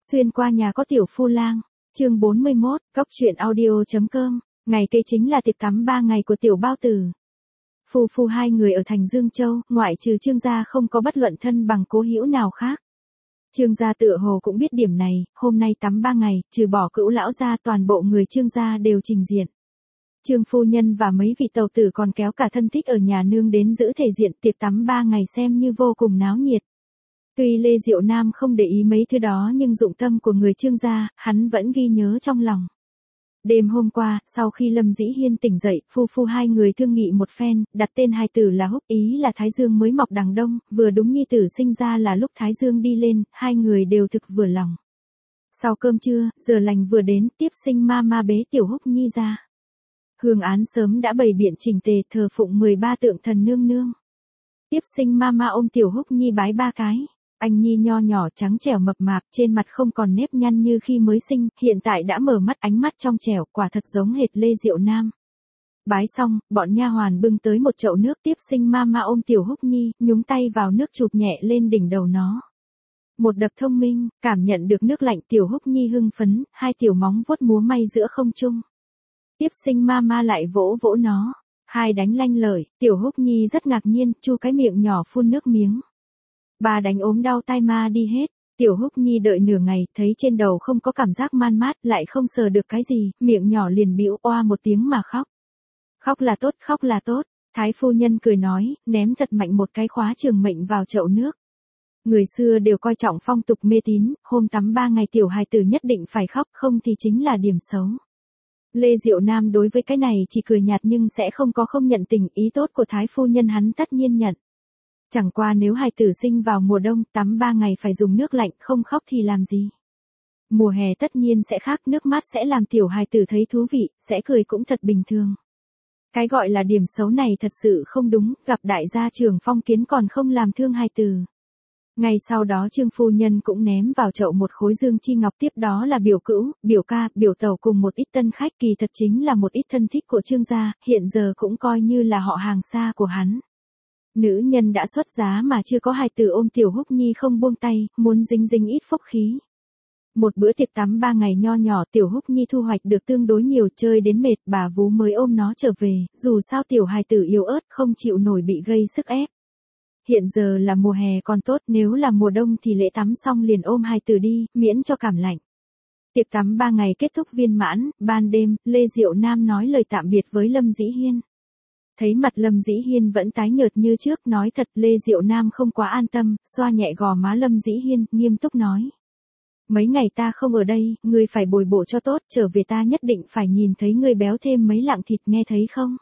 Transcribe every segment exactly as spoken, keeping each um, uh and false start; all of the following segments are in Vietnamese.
Xuyên qua nhà có tiểu phu lang, chương bốn mươi mốt, góc truyện audio.com, ngày kế chính là tiệc tắm ba ngày của tiểu bao tử. Phu phu hai người ở thành Dương Châu, ngoại trừ Trương gia không có bất luận thân bằng cố hữu nào khác. Trương gia tựa hồ cũng biết điểm này, hôm nay tắm ba ngày, trừ bỏ cữu lão gia toàn bộ người Trương gia đều trình diện. Trương phu nhân và mấy vị tàu tử còn kéo cả thân thích ở nhà nương đến giữ thể diện, tiệc tắm ba ngày xem như vô cùng náo nhiệt. Tuy Lê Diệu Nam không để ý mấy thứ đó nhưng dụng tâm của người Trương gia, hắn vẫn ghi nhớ trong lòng. Đêm hôm qua, sau khi Lâm Dĩ Hiên tỉnh dậy, phu phu hai người thương nghị một phen, đặt tên hài tử là Húc, ý là Thái Dương mới mọc đằng đông, vừa đúng nhi tử sinh ra là lúc Thái Dương đi lên, hai người đều thực vừa lòng. Sau cơm trưa, giờ lành vừa đến, tiếp sinh ma ma bế tiểu Húc nhi ra. Hương án sớm đã bày biện chỉnh tề, thờ phụng mười ba tượng thần nương nương. Tiếp sinh ma ma ôm tiểu Húc nhi bái ba cái. Anh nhi nho nhỏ trắng trẻo mập mạp, trên mặt không còn nếp nhăn như khi mới sinh, hiện tại đã mở mắt, ánh mắt trong trẻo, quả thật giống hệt Lê Diệu Nam. Bái xong, bọn nha hoàn bưng tới một chậu nước, tiếp sinh ma ma ôm tiểu Húc nhi, nhúng tay vào nước chụp nhẹ lên đỉnh đầu nó. Một đập thông minh, cảm nhận được nước lạnh, tiểu Húc nhi hưng phấn, hai tiểu móng vuốt múa may giữa không trung. Tiếp sinh ma ma lại vỗ vỗ nó, hai đánh lanh lợi, tiểu Húc nhi rất ngạc nhiên, chu cái miệng nhỏ phun nước miếng. Bà đánh ốm đau tai ma đi hết, tiểu Húc nhi đợi nửa ngày, thấy trên đầu không có cảm giác man mát, lại không sờ được cái gì, miệng nhỏ liền bĩu oa một tiếng mà khóc. Khóc là tốt, khóc là tốt, thái phu nhân cười nói, ném thật mạnh một cái khóa trường mệnh vào chậu nước. Người xưa đều coi trọng phong tục mê tín, hôm tắm ba ngày tiểu hài tử nhất định phải khóc, không thì chính là điểm xấu. Lê Diệu Nam đối với cái này chỉ cười nhạt nhưng sẽ không có không nhận tình, ý tốt của thái phu nhân hắn tất nhiên nhận. Chẳng qua nếu hài tử sinh vào mùa đông, tắm ba ngày phải dùng nước lạnh, không khóc thì làm gì. Mùa hè tất nhiên sẽ khác, nước mát sẽ làm tiểu hài tử thấy thú vị, sẽ cười cũng thật bình thường. Cái gọi là điểm xấu này thật sự không đúng, gặp đại gia trưởng phong kiến còn không làm thương hài tử. Ngay sau đó Trương phu nhân cũng ném vào chậu một khối dương chi ngọc, tiếp đó là biểu cữu, biểu ca, biểu tẩu cùng một ít tân khách, kỳ thật chính là một ít thân thích của Trương gia, hiện giờ cũng coi như là họ hàng xa của hắn. Nữ nhân đã xuất giá mà chưa có hài tử ôm tiểu Húc nhi không buông tay, muốn dính dính ít phúc khí. Một bữa tiệc tắm ba ngày nho nhỏ, tiểu Húc nhi thu hoạch được tương đối nhiều, chơi đến mệt, bà vú mới ôm nó trở về, dù sao tiểu hài tử yếu ớt không chịu nổi bị gây sức ép. Hiện giờ là mùa hè còn tốt, nếu là mùa đông thì lễ tắm xong liền ôm hài tử đi, miễn cho cảm lạnh. Tiệc tắm ba ngày kết thúc viên mãn, ban đêm, Lê Diệu Nam nói lời tạm biệt với Lâm Dĩ Hiên. Thấy mặt Lâm Dĩ Hiên vẫn tái nhợt như trước, nói thật Lê Diệu Nam không quá an tâm, xoa nhẹ gò má Lâm Dĩ Hiên, nghiêm túc nói. Mấy ngày ta không ở đây, ngươi phải bồi bổ cho tốt, trở về ta nhất định phải nhìn thấy ngươi béo thêm mấy lạng thịt, nghe thấy không?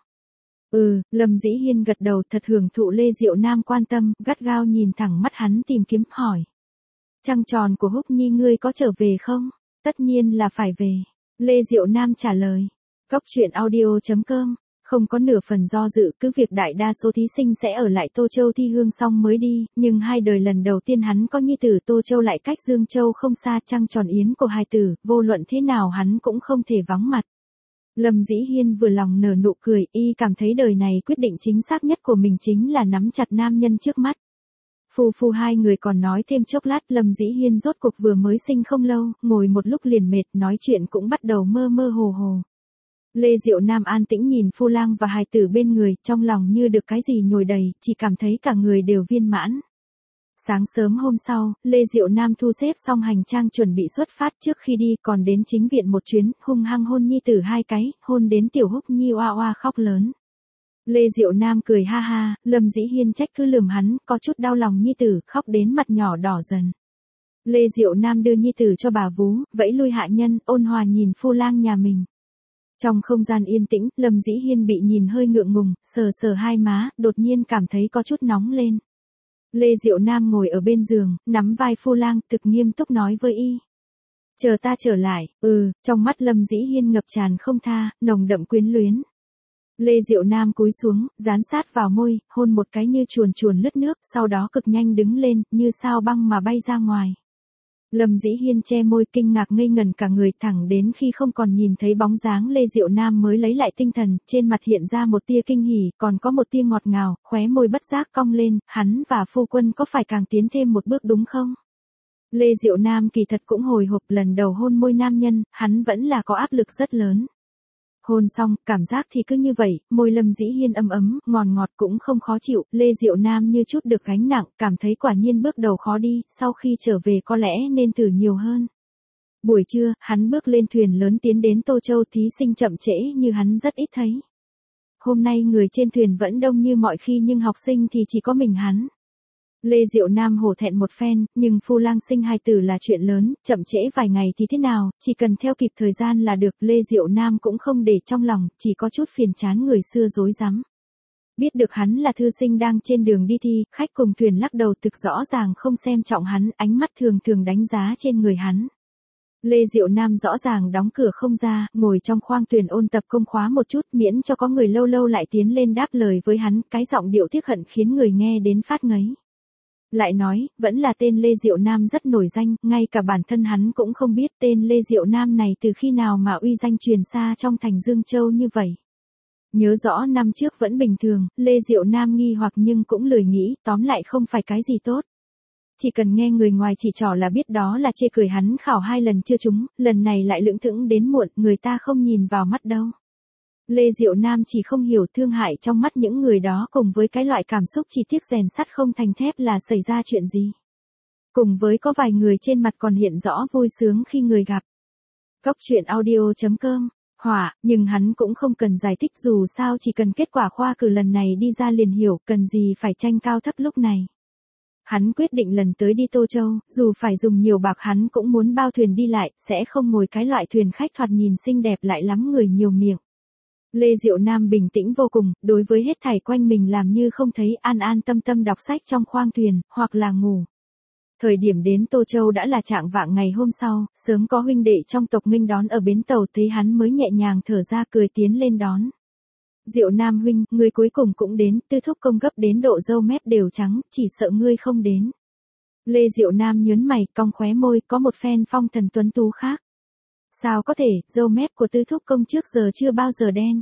Ừ, Lâm Dĩ Hiên gật đầu, thật hưởng thụ Lê Diệu Nam quan tâm, gắt gao nhìn thẳng mắt hắn tìm kiếm, hỏi. Trăng tròn của Húc nhi ngươi có trở về không? Tất nhiên là phải về. Lê Diệu Nam trả lời. Góc truyện audio.com, không có nửa phần do dự, cứ việc đại đa số thí sinh sẽ ở lại Tô Châu thi hương xong mới đi, nhưng hai đời lần đầu tiên hắn có nhi tử, Tô Châu lại cách Dương Châu không xa, trăng tròn yến của hài tử, vô luận thế nào hắn cũng không thể vắng mặt. Lâm Dĩ Hiên vừa lòng nở nụ cười, y cảm thấy đời này quyết định chính xác nhất của mình chính là nắm chặt nam nhân trước mắt. Phu phu hai người còn nói thêm chốc lát, Lâm Dĩ Hiên rốt cuộc vừa mới sinh không lâu, ngồi một lúc liền mệt, nói chuyện cũng bắt đầu mơ mơ hồ hồ. Lê Diệu Nam an tĩnh nhìn phu lang và hài tử bên người, trong lòng như được cái gì nhồi đầy, chỉ cảm thấy cả người đều viên mãn. Sáng sớm hôm sau, Lê Diệu Nam thu xếp xong hành trang chuẩn bị xuất phát, trước khi đi còn đến chính viện một chuyến, hung hăng hôn nhi tử hai cái, hôn đến tiểu Húc nhi oa oa khóc lớn. Lê Diệu Nam cười ha ha, Lâm Dĩ Hiên trách cứ lườm hắn, có chút đau lòng nhi tử, khóc đến mặt nhỏ đỏ dần. Lê Diệu Nam đưa nhi tử cho bà vú, vẫy lui hạ nhân, ôn hòa nhìn phu lang nhà mình. Trong không gian yên tĩnh, Lâm Dĩ Hiên bị nhìn hơi ngượng ngùng, sờ sờ hai má, đột nhiên cảm thấy có chút nóng lên. Lê Diệu Nam ngồi ở bên giường, nắm vai phu lang, thực nghiêm túc nói với y. Chờ ta trở lại, ừ, trong mắt Lâm Dĩ Hiên ngập tràn không tha, nồng đậm quyến luyến. Lê Diệu Nam cúi xuống, dán sát vào môi, hôn một cái như chuồn chuồn lướt nước, sau đó cực nhanh đứng lên, như sao băng mà bay ra ngoài. Lâm Dĩ Hiên che môi kinh ngạc ngây ngẩn cả người, thẳng đến khi không còn nhìn thấy bóng dáng Lê Diệu Nam mới lấy lại tinh thần, trên mặt hiện ra một tia kinh hỉ, còn có một tia ngọt ngào, khóe môi bất giác cong lên, hắn và phu quân có phải càng tiến thêm một bước đúng không? Lê Diệu Nam kỳ thật cũng hồi hộp, lần đầu hôn môi nam nhân, hắn vẫn là có áp lực rất lớn. Hôn xong, cảm giác thì cứ như vậy, môi Lâm Dĩ Hiên ấm ấm, ngọt ngọt cũng không khó chịu, Lê Diệu Nam như chút được gánh nặng, cảm thấy quả nhiên bước đầu khó đi, sau khi trở về có lẽ nên thử nhiều hơn. Buổi trưa, hắn bước lên thuyền lớn tiến đến Tô Châu, thí sinh chậm trễ như hắn rất ít thấy. Hôm nay người trên thuyền vẫn đông như mọi khi nhưng học sinh thì chỉ có mình hắn. Lê Diệu Nam hổ thẹn một phen, nhưng Phu Lang sinh hài tử là chuyện lớn, chậm trễ vài ngày thì thế nào, chỉ cần theo kịp thời gian là được. Lê Diệu Nam cũng không để trong lòng, chỉ có chút phiền chán người xưa dối rắm. Biết được hắn là thư sinh đang trên đường đi thi, khách cùng thuyền lắc đầu thực rõ ràng không xem trọng hắn, ánh mắt thường thường đánh giá trên người hắn. Lê Diệu Nam rõ ràng đóng cửa không ra, ngồi trong khoang thuyền ôn tập công khóa một chút, miễn cho có người lâu lâu lại tiến lên đáp lời với hắn, cái giọng điệu tiếc hận khiến người nghe đến phát ngấy. Lại nói, vẫn là tên Lê Diệu Nam rất nổi danh, ngay cả bản thân hắn cũng không biết tên Lê Diệu Nam này từ khi nào mà uy danh truyền xa trong thành Dương Châu như vậy. Nhớ rõ năm trước vẫn bình thường, Lê Diệu Nam nghi hoặc nhưng cũng lười nghĩ, tóm lại không phải cái gì tốt. Chỉ cần nghe người ngoài chỉ trỏ là biết đó là chê cười hắn khảo hai lần chưa trúng, lần này lại lững thững đến muộn, người ta không nhìn vào mắt đâu. Lê Diệu Nam chỉ không hiểu thương hại trong mắt những người đó cùng với cái loại cảm xúc chỉ tiếc rèn sắt không thành thép là xảy ra chuyện gì. Cùng với có vài người trên mặt còn hiện rõ vui sướng khi người gặp. Cốc truyện audio chấm com, hỏa, nhưng hắn cũng không cần giải thích dù sao chỉ cần kết quả khoa cử lần này đi ra liền hiểu, cần gì phải tranh cao thấp lúc này. Hắn quyết định lần tới đi Tô Châu, dù phải dùng nhiều bạc hắn cũng muốn bao thuyền đi lại, sẽ không ngồi cái loại thuyền khách thoạt nhìn xinh đẹp lại lắm người nhiều miệng. Lê Diệu Nam bình tĩnh vô cùng, đối với hết thảy quanh mình làm như không thấy, an an tâm tâm đọc sách trong khoang thuyền, hoặc là ngủ. Thời điểm đến Tô Châu đã là trạng vạng ngày hôm sau, sớm có huynh đệ trong tộc nghênh đón ở bến tàu, thấy hắn mới nhẹ nhàng thở ra cười tiến lên đón. Diệu Nam huynh, ngươi cuối cùng cũng đến, Tư thúc công gấp đến độ râu mép đều trắng, chỉ sợ ngươi không đến. Lê Diệu Nam nhớn mày, cong khóe môi, có một phen phong thần tuấn tú khác. Sao có thể, râu mép của Tư thúc công trước giờ chưa bao giờ đen.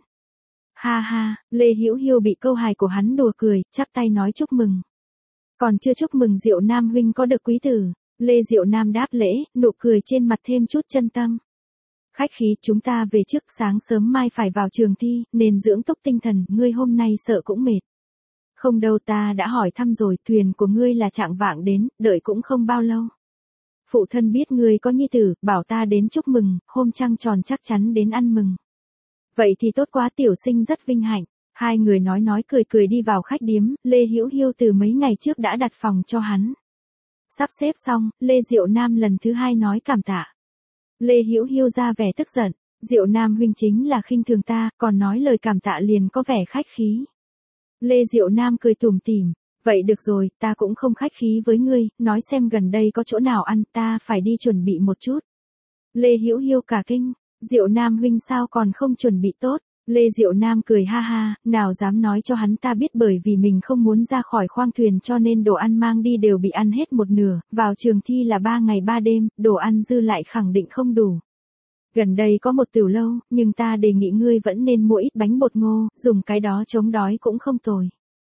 Ha ha, Lê Hữu Hiêu bị câu hài của hắn đùa cười, chắp tay nói chúc mừng. Còn chưa chúc mừng Diệu Nam huynh có được quý tử. Lê Diệu Nam đáp lễ, nụ cười trên mặt thêm chút chân tâm. Khách khí, chúng ta về trước, sáng sớm mai phải vào trường thi, nên dưỡng túc tinh thần, ngươi hôm nay sợ cũng mệt. Không đâu, ta đã hỏi thăm rồi, thuyền của ngươi là trạng vạng đến, đợi cũng không bao lâu. Phụ thân biết ngươi có nhi tử, bảo ta đến chúc mừng, hôm trăng tròn chắc chắn đến ăn mừng. Vậy thì tốt quá, tiểu sinh rất vinh hạnh. Hai người nói nói cười cười đi vào khách điếm, Lê Hữu Hiêu từ mấy ngày trước đã đặt phòng cho hắn. Sắp xếp xong, Lê Diệu Nam lần thứ hai nói cảm tạ. Lê Hữu Hiêu ra vẻ tức giận, Diệu Nam huynh chính là khinh thường ta, còn nói lời cảm tạ liền có vẻ khách khí. Lê Diệu Nam cười tủm tỉm, vậy được rồi, ta cũng không khách khí với ngươi, nói xem gần đây có chỗ nào ăn, ta phải đi chuẩn bị một chút. Lê Hữu Hiêu cả kinh, Diệu Nam huynh sao còn không chuẩn bị tốt. Lê Diệu Nam cười ha ha, nào dám nói cho hắn ta biết, bởi vì mình không muốn ra khỏi khoang thuyền cho nên đồ ăn mang đi đều bị ăn hết một nửa, vào trường thi là ba ngày ba đêm, đồ ăn dư lại khẳng định không đủ. Gần đây có một tiểu lâu, nhưng ta đề nghị ngươi vẫn nên mua ít bánh bột ngô, dùng cái đó chống đói cũng không tồi.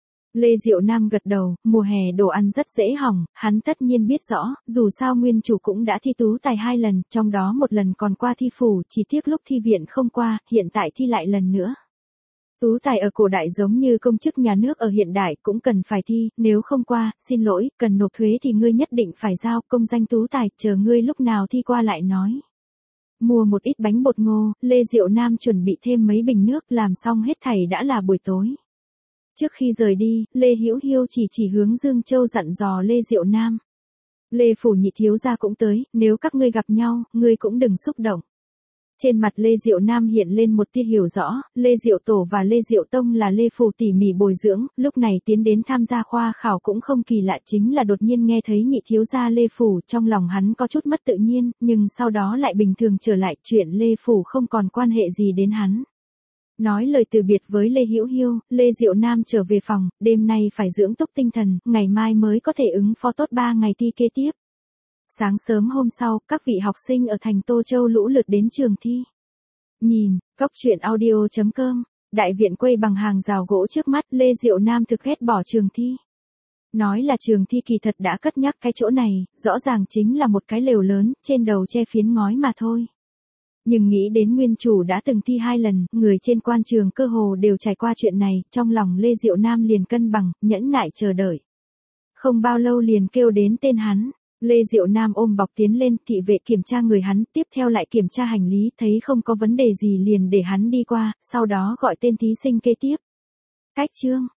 Lê Diệu Nam gật đầu, mùa hè đồ ăn rất dễ hỏng, hắn tất nhiên biết rõ, dù sao nguyên chủ cũng đã thi tú tài hai lần, trong đó một lần còn qua thi phủ, chỉ tiếc lúc thi viện không qua, hiện tại thi lại lần nữa. Tú tài ở cổ đại giống như công chức nhà nước ở hiện đại cũng cần phải thi, nếu không qua, xin lỗi, cần nộp thuế thì ngươi nhất định phải giao, công danh tú tài, chờ ngươi lúc nào thi qua lại nói. Mua một ít bánh bột ngô, Lê Diệu Nam chuẩn bị thêm mấy bình nước, làm xong hết thảy đã là buổi tối. Trước khi rời đi, Lê Hữu Hiêu chỉ chỉ hướng Dương Châu dặn dò Lê Diệu Nam. Lê phủ nhị thiếu gia cũng tới, nếu các ngươi gặp nhau, ngươi cũng đừng xúc động. Trên mặt Lê Diệu Nam hiện lên một tia hiểu rõ, Lê Diệu Tổ và Lê Diệu Tông là Lê phủ tỉ mỉ bồi dưỡng, lúc này tiến đến tham gia khoa khảo cũng không kỳ lạ, chính là đột nhiên nghe thấy nhị thiếu gia Lê phủ, trong lòng hắn có chút mất tự nhiên, nhưng sau đó lại bình thường trở lại, chuyện Lê phủ không còn quan hệ gì đến hắn. Nói lời từ biệt với Lê Hữu Hiêu, Lê Diệu Nam trở về phòng, đêm nay phải dưỡng túc tinh thần, ngày mai mới có thể ứng phó tốt ba ngày thi kế tiếp. Sáng sớm hôm sau, các vị học sinh ở thành Tô Châu lũ lượt đến trường thi. Nhìn, cốc truyện audio chấm com, đại viện quây bằng hàng rào gỗ trước mắt, Lê Diệu Nam thực ghét bỏ trường thi. Nói là trường thi kỳ thật đã cất nhắc cái chỗ này, rõ ràng chính là một cái lều lớn, trên đầu che phiến ngói mà thôi. Nhưng nghĩ đến nguyên chủ đã từng thi hai lần, người trên quan trường cơ hồ đều trải qua chuyện này, trong lòng Lê Diệu Nam liền cân bằng, nhẫn nại chờ đợi. Không bao lâu liền kêu đến tên hắn. Lê Diệu Nam ôm bọc tiến lên, thị vệ kiểm tra người hắn, tiếp theo lại kiểm tra hành lý, thấy không có vấn đề gì liền để hắn đi qua, sau đó gọi tên thí sinh kế tiếp. Cách chương